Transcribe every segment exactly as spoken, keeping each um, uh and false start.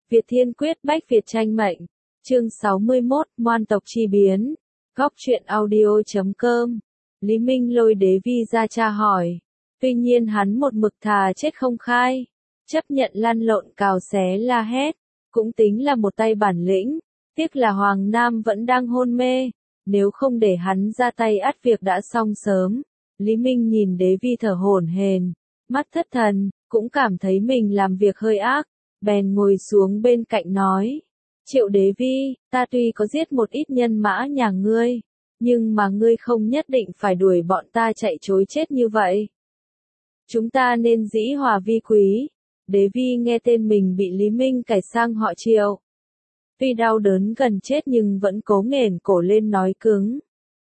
Việt Thiên Quyết Bách Việt tranh mệnh. Chương sáu mươi mốt, Moan tộc chi biến. Góc truyện audio chấm com. Lý Minh lôi Đế Vi ra tra hỏi. Tuy nhiên hắn một mực thà chết không khai. Chấp nhận lăn lộn cào xé la hét. Cũng tính là một tay bản lĩnh. Tiếc là Hoàng Nam vẫn đang hôn mê. Nếu không để hắn ra tay ắt việc đã xong sớm. Lý Minh nhìn Đế Vi thở hổn hển, mắt thất thần, cũng cảm thấy mình làm việc hơi ác. Bèn ngồi xuống bên cạnh nói. Triệu Đế Vi, ta tuy có giết một ít nhân mã nhà ngươi, nhưng mà ngươi không nhất định phải đuổi bọn ta chạy trối chết như vậy. Chúng ta nên dĩ hòa vi quý. Đế Vi nghe tên mình bị Lý Minh cải sang họ Triệu. Tuy đau đớn gần chết nhưng vẫn cố nghển cổ lên nói cứng.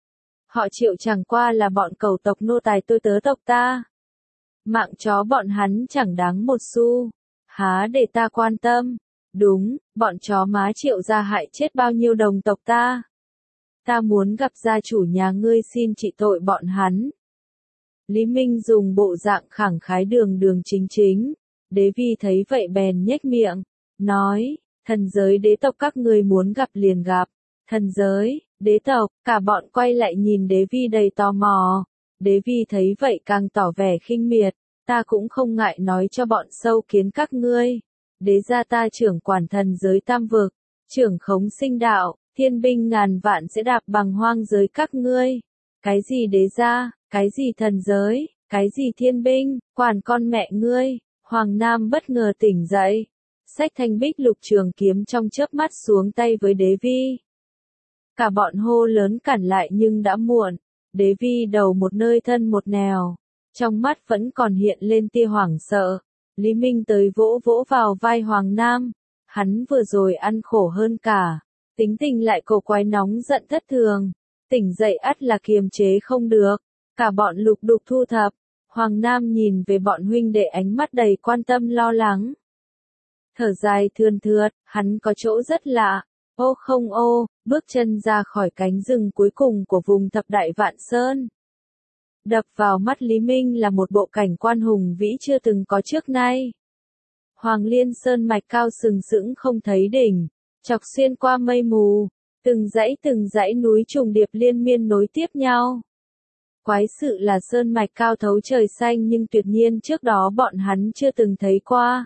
Họ Triệu chẳng qua là bọn cầu tộc nô tài tôi tớ tộc ta. Mạng chó bọn hắn chẳng đáng một xu. Há để ta quan tâm. Đúng, bọn chó má Triệu gia hại chết bao nhiêu đồng tộc ta. Ta muốn gặp gia chủ nhà ngươi xin trị tội bọn hắn. Lý Minh dùng bộ dạng khẳng khái đường đường chính chính. Đế Vi thấy vậy bèn nhếch miệng, nói, thần giới đế tộc các ngươi muốn gặp liền gặp. Thần giới, đế tộc, cả bọn quay lại nhìn Đế Vi đầy tò mò. Đế Vi thấy vậy càng tỏ vẻ khinh miệt, ta cũng không ngại nói cho bọn sâu kiến các ngươi. Đế gia ta trưởng quản thần giới tam vực, trưởng khống sinh đạo, thiên binh ngàn vạn sẽ đạp bằng hoang giới các ngươi. Cái gì đế gia, cái gì thần giới, cái gì thiên binh, quản con mẹ ngươi. Hoàng Nam bất ngờ tỉnh dậy, xách thanh bích lục trường kiếm trong chớp mắt xuống tay với Đế Vi. Cả bọn hô lớn cản lại nhưng đã muộn. Đế Vi đầu một nơi thân một nẻo, trong mắt vẫn còn hiện lên tia hoảng sợ. Lý Minh tới vỗ vỗ vào vai Hoàng Nam, hắn vừa rồi ăn khổ hơn cả, tính tình lại cổ quái nóng giận thất thường, tỉnh dậy ắt là kiềm chế không được, cả bọn lục đục thu thập. Hoàng Nam nhìn về bọn huynh đệ ánh mắt đầy quan tâm lo lắng. Thở dài thườn thượt, hắn có chỗ rất lạ. Ô không ô, bước chân ra khỏi cánh rừng cuối cùng của vùng thập đại vạn sơn. Đập vào mắt Lý Minh là một bộ cảnh quan hùng vĩ chưa từng có trước nay. Hoàng Liên Sơn mạch cao sừng sững không thấy đỉnh, chọc xuyên qua mây mù, từng dãy từng dãy núi trùng điệp liên miên nối tiếp nhau. Quái sự là sơn mạch cao thấu trời xanh nhưng tuyệt nhiên trước đó bọn hắn chưa từng thấy qua.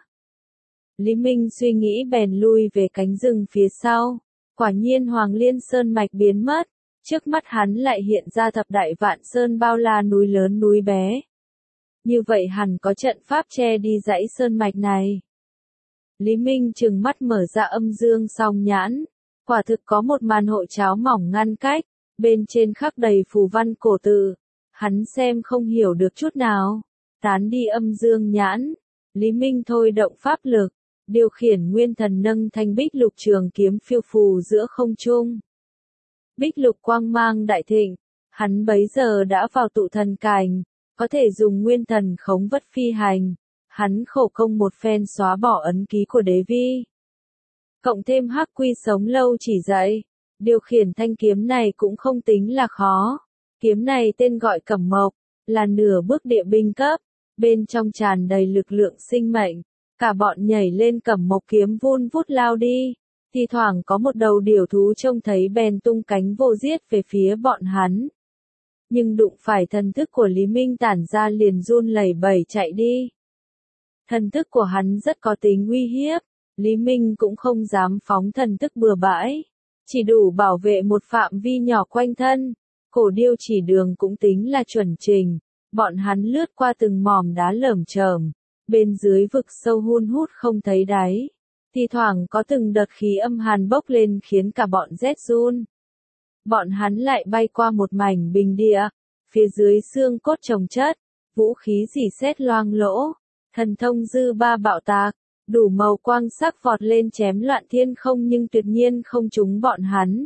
Lý Minh suy nghĩ bèn lui về cánh rừng phía sau. Quả nhiên Hoàng Liên Sơn mạch biến mất. Trước mắt hắn lại hiện ra thập đại vạn sơn bao la núi lớn núi bé. Như vậy hẳn có trận pháp che đi dãy sơn mạch này. Lý Minh trừng mắt mở ra âm dương song nhãn. Quả thực có một màn hộ cháo mỏng ngăn cách. Bên trên khắc đầy phù văn cổ tự. Hắn xem không hiểu được chút nào. Tán đi âm dương nhãn. Lý Minh thôi động pháp lực. Điều khiển nguyên thần nâng thanh bích lục trường kiếm phiêu phù giữa không trung. Bích lục quang mang đại thịnh, hắn bấy giờ đã vào tụ thần cảnh, có thể dùng nguyên thần khống vất phi hành. Hắn khổ công một phen xóa bỏ ấn ký của Đế Vi. Cộng thêm hắc quy sống lâu chỉ dạy, điều khiển thanh kiếm này cũng không tính là khó. Kiếm này tên gọi Cẩm Mộc, là nửa bước địa binh cấp, bên trong tràn đầy lực lượng sinh mệnh. Cả bọn nhảy lên Cẩm Mộc kiếm vun vút lao đi, thì thoảng có một đầu điểu thú trông thấy bèn tung cánh vô giết về phía bọn hắn. Nhưng đụng phải thần thức của Lý Minh tản ra liền run lẩy bẩy chạy đi. Thần thức của hắn rất có tính uy hiếp, Lý Minh cũng không dám phóng thần thức bừa bãi, chỉ đủ bảo vệ một phạm vi nhỏ quanh thân. Cổ điêu chỉ đường cũng tính là chuẩn trình, bọn hắn lướt qua từng mỏm đá lởm chởm. Bên dưới vực sâu hun hút không thấy đáy, thì thoảng có từng đợt khí âm hàn bốc lên khiến cả bọn rét run. Bọn hắn lại bay qua một mảnh bình địa, phía dưới xương cốt chồng chất, vũ khí rỉ sét loang lỗ, thần thông dư ba bạo tạc, đủ màu quang sắc vọt lên chém loạn thiên không nhưng tuyệt nhiên không trúng bọn hắn.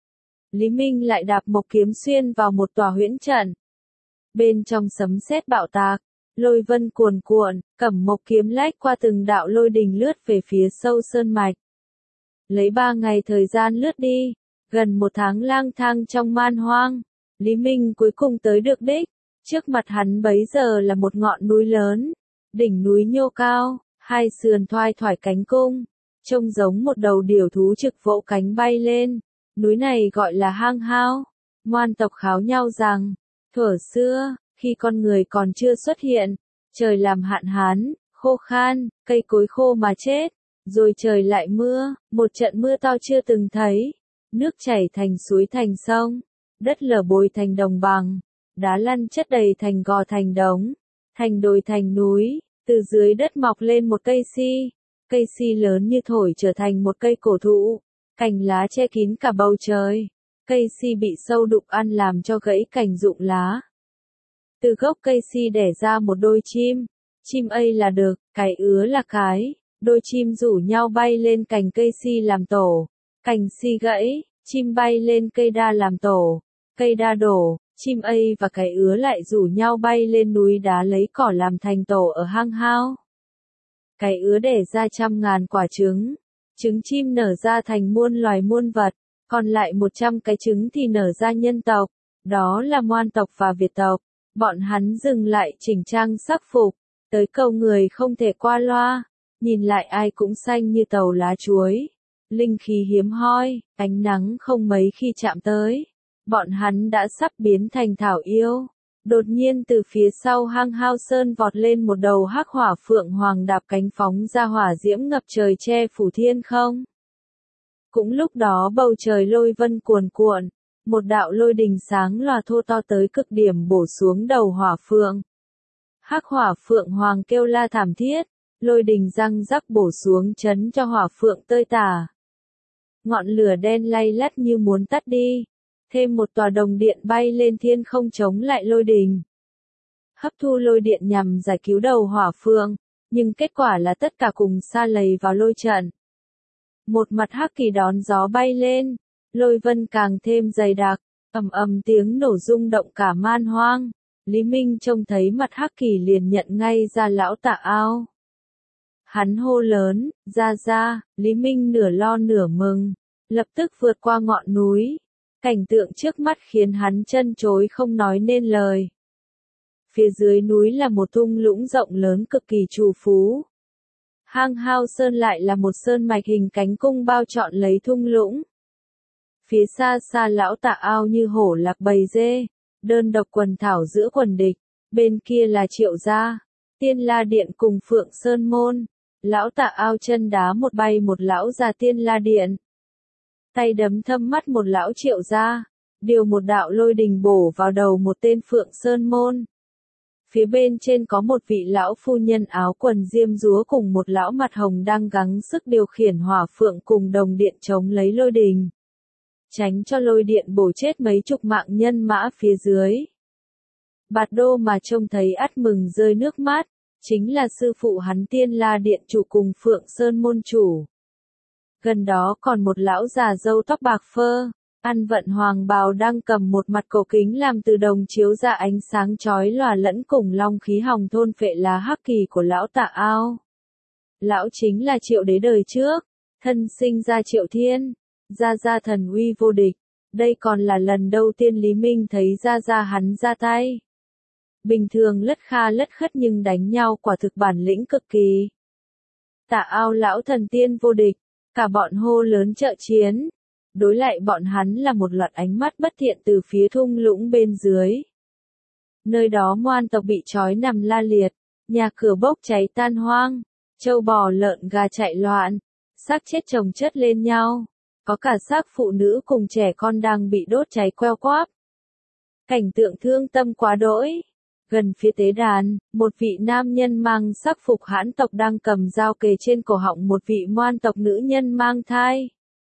Lý Minh lại đạp mộc kiếm xuyên vào một tòa huyễn trận. Bên trong sấm sét bạo tạc, lôi vân cuồn cuộn, Cẩm Mộc kiếm lách qua từng đạo lôi đình lướt về phía sâu sơn mạch. Lấy ba ngày thời gian lướt đi, gần một tháng lang thang trong man hoang, Lý Minh cuối cùng tới được đích. Trước mặt hắn bấy giờ là một ngọn núi lớn, đỉnh núi nhô cao, hai sườn thoai thoải cánh cung, trông giống một đầu điểu thú trực vỗ cánh bay lên. Núi này gọi là hang hao. Moan tộc kháo nhau rằng, thuở xưa, khi con người còn chưa xuất hiện, trời làm hạn hán, khô khan, cây cối khô mà chết, rồi trời lại mưa, một trận mưa to chưa từng thấy, nước chảy thành suối thành sông, đất lở bồi thành đồng bằng, đá lăn chất đầy thành gò thành đống, thành đồi thành núi, từ dưới đất mọc lên một cây si, cây si lớn như thổi trở thành một cây cổ thụ, cành lá che kín cả bầu trời, cây si bị sâu đục ăn làm cho gãy cành rụng lá. Từ gốc cây si đẻ ra một đôi chim, chim ấy là đực, cái ứa là cái, đôi chim rủ nhau bay lên cành cây si làm tổ, cành si gãy, chim bay lên cây đa làm tổ, cây đa đổ, chim ấy và cái ứa lại rủ nhau bay lên núi đá lấy cỏ làm thành tổ ở hang hao. Cái ứa đẻ ra trăm ngàn quả trứng, trứng chim nở ra thành muôn loài muôn vật, còn lại một trăm cái trứng thì nở ra nhân tộc, đó là Moan tộc và Việt tộc. Bọn hắn dừng lại chỉnh trang sắc phục, tới câu người không thể qua loa, nhìn lại ai cũng xanh như tàu lá chuối, linh khí hiếm hoi, ánh nắng không mấy khi chạm tới. Bọn hắn đã sắp biến thành thảo yêu. Đột nhiên từ phía sau hang hao sơn vọt lên một đầu hắc hỏa phượng hoàng đạp cánh phóng ra hỏa diễm ngập trời che phủ thiên không. Cũng lúc đó bầu trời lôi vân cuồn cuộn, một đạo lôi đình sáng lòa thô to tới cực điểm bổ xuống đầu hỏa phượng. Hắc hỏa phượng hoàng kêu la thảm thiết, lôi đình răng rắc bổ xuống chấn cho hỏa phượng tơi tả. Ngọn lửa đen lay lắt như muốn tắt đi, thêm một tòa đồng điện bay lên thiên không chống lại lôi đình. Hấp thu lôi điện nhằm giải cứu đầu hỏa phượng, nhưng kết quả là tất cả cùng sa lầy vào lôi trận. Một mặt hắc kỳ đón gió bay lên, lôi vân càng thêm dày đặc, ầm ầm tiếng nổ rung động cả man hoang. Lý Minh trông thấy mặt hắc kỳ liền nhận ngay ra lão Tạ Ao. Hắn hô lớn, ra ra, Lý Minh nửa lo nửa mừng, lập tức vượt qua ngọn núi. Cảnh tượng trước mắt khiến hắn chân chối không nói nên lời. Phía dưới núi là một thung lũng rộng lớn cực kỳ trù phú. Hang hao sơn lại là một sơn mạch hình cánh cung bao trọn lấy thung lũng. Phía xa xa lão Tạ Ao như hổ lạc bầy dê, đơn độc quần thảo giữa quần địch, bên kia là Triệu gia, Tiên La Điện cùng Phượng Sơn môn. Lão Tạ Ao chân đá một bay một lão già Tiên La Điện. Tay đấm thâm mắt một lão Triệu gia, điều một đạo lôi đình bổ vào đầu một tên Phượng Sơn môn. Phía bên trên có một vị lão phu nhân áo quần diêm dúa cùng một lão mặt hồng đang gắng sức điều khiển hỏa phượng cùng đồng điện chống lấy lôi đình. Tránh cho lôi điện bổ chết mấy chục mạng nhân mã phía dưới. Bạt Đô mà trông thấy ắt mừng rơi nước mắt, chính là sư phụ hắn Tiên La Điện chủ cùng Phượng Sơn môn chủ. Gần đó còn một lão già râu tóc bạc phơ, ăn vận hoàng bào đang cầm một mặt cổ kính làm từ đồng chiếu ra ánh sáng chói lòa lẫn cùng long khí hòng thôn phệ lá hắc kỳ của lão Tạ Ao. Lão chính là Triệu đế đời trước, thân sinh ra Triệu Thiên, gia gia thần uy vô địch. Đây còn là lần đầu tiên Lý Minh thấy gia gia hắn ra tay. Bình thường lất kha lất khất nhưng đánh nhau quả thực bản lĩnh cực kỳ. Tạ Ao lão thần tiên vô địch, cả bọn hô lớn trợ chiến. Đối lại bọn hắn là một loạt ánh mắt bất thiện từ phía thung lũng bên dưới. Nơi đó Moan tộc bị trói nằm la liệt, nhà cửa bốc cháy tan hoang, trâu bò lợn gà chạy loạn, xác chết chồng chất lên nhau, có cả xác phụ nữ cùng trẻ con đang bị đốt cháy queo quáp. Cảnh tượng thương tâm quá đỗi. Gần phía tế đàn, một vị nam nhân mang sắc phục hãn tộc đang cầm dao kề trên cổ họng một vị Moan tộc nữ nhân mang thai.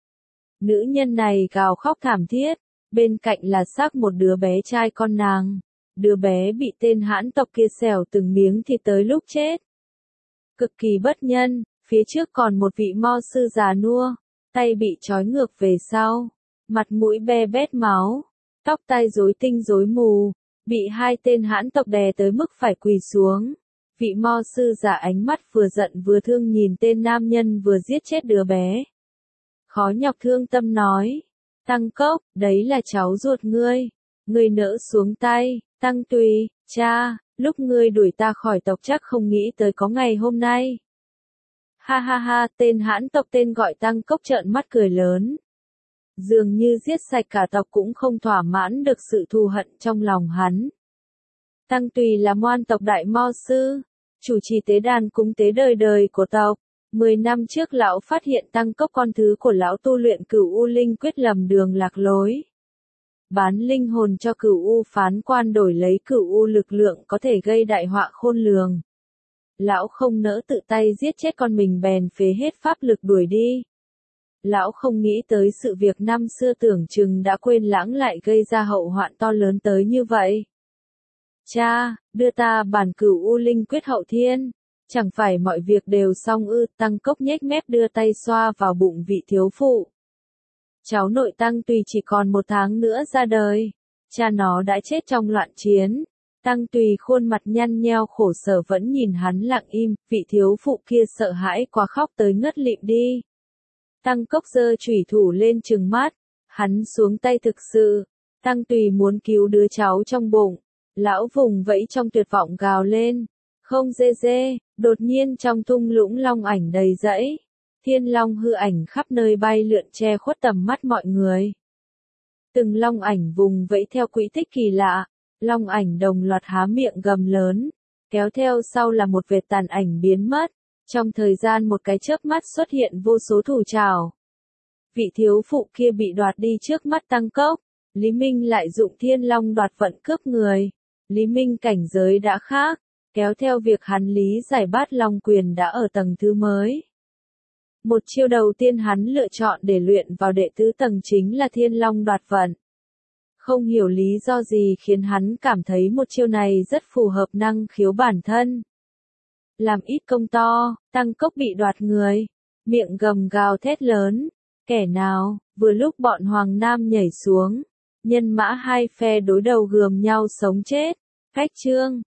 Nữ nhân này gào khóc thảm thiết, bên cạnh là xác một đứa bé trai con nàng. Đứa bé bị tên hãn tộc kia xẻo từng miếng thịt tới lúc chết. Cực kỳ bất nhân, phía trước còn một vị mo sư già nua, tay bị trói ngược về sau, mặt mũi be bét máu, tóc tai rối tinh rối mù, bị hai tên hãn tộc đè tới mức phải quỳ xuống. Vị mo sư già ánh mắt vừa giận vừa thương nhìn tên nam nhân vừa giết chết đứa bé. Khó nhọc thương tâm nói, Tăng Cốc, đấy là cháu ruột ngươi, ngươi nỡ xuống tay. Tăng Tùy, cha, lúc ngươi đuổi ta khỏi tộc chắc không nghĩ tới có ngày hôm nay. Ha ha ha, tên hãn tộc tên gọi Tăng Cốc trợn mắt cười lớn. Dường như giết sạch cả tộc cũng không thỏa mãn được sự thù hận trong lòng hắn. Tăng Tùy là moan tộc đại mo sư, chủ trì tế đàn cúng tế đời đời của tộc. Mười năm trước lão phát hiện Tăng Cốc con thứ của lão tu luyện Cửu U Linh quyết lầm đường lạc lối. Bán linh hồn cho Cửu U phán quan đổi lấy Cửu U lực lượng có thể gây đại họa khôn lường. Lão không nỡ tự tay giết chết con mình bèn phế hết pháp lực đuổi đi. Lão không nghĩ tới sự việc năm xưa tưởng chừng đã quên lãng lại gây ra hậu hoạn to lớn tới như vậy. Cha, đưa ta bản Cửu U Linh quyết hậu thiên. Chẳng phải mọi việc đều xong ư? Tăng Cốc nhếch mép đưa tay xoa vào bụng vị thiếu phụ. Cháu nội Tăng Tùy chỉ còn một tháng nữa ra đời. Cha nó đã chết trong loạn chiến. Tăng Tùy khuôn mặt nhăn nheo khổ sở vẫn nhìn hắn lặng im, vị thiếu phụ kia sợ hãi quá khóc tới ngất lịm đi. Tăng Cốc giơ chủy thủ lên trừng mắt, hắn xuống tay thực sự. Tăng Tùy muốn cứu đứa cháu trong bụng. Lão vùng vẫy trong tuyệt vọng gào lên. Không dê dê, đột nhiên trong thung lũng long ảnh đầy rẫy. Thiên long hư ảnh khắp nơi bay lượn che khuất tầm mắt mọi người. Từng long ảnh vùng vẫy theo quỹ tích kỳ lạ. Long ảnh đồng loạt há miệng gầm lớn. Kéo theo sau là một vệt tàn ảnh biến mất. Trong thời gian một cái chớp mắt xuất hiện vô số thủ trảo. Vị thiếu phụ kia bị đoạt đi trước mắt Tăng Cốc. Lý Minh lại dụng thiên long đoạt vận cướp người. Lý Minh cảnh giới đã khác. Kéo theo việc hắn lý giải bát long quyền đã ở tầng thứ mới. Một chiêu đầu tiên hắn lựa chọn để luyện vào đệ tứ tầng chính là thiên long đoạt vận. Không hiểu lý do gì khiến hắn cảm thấy một chiêu này rất phù hợp năng khiếu bản thân. Làm ít công to, Tăng Cốc bị đoạt người. Miệng gầm gào thét lớn. Kẻ nào, vừa lúc bọn Hoàng Nam nhảy xuống. Nhân mã hai phe đối đầu gườm nhau sống chết. Cách chương.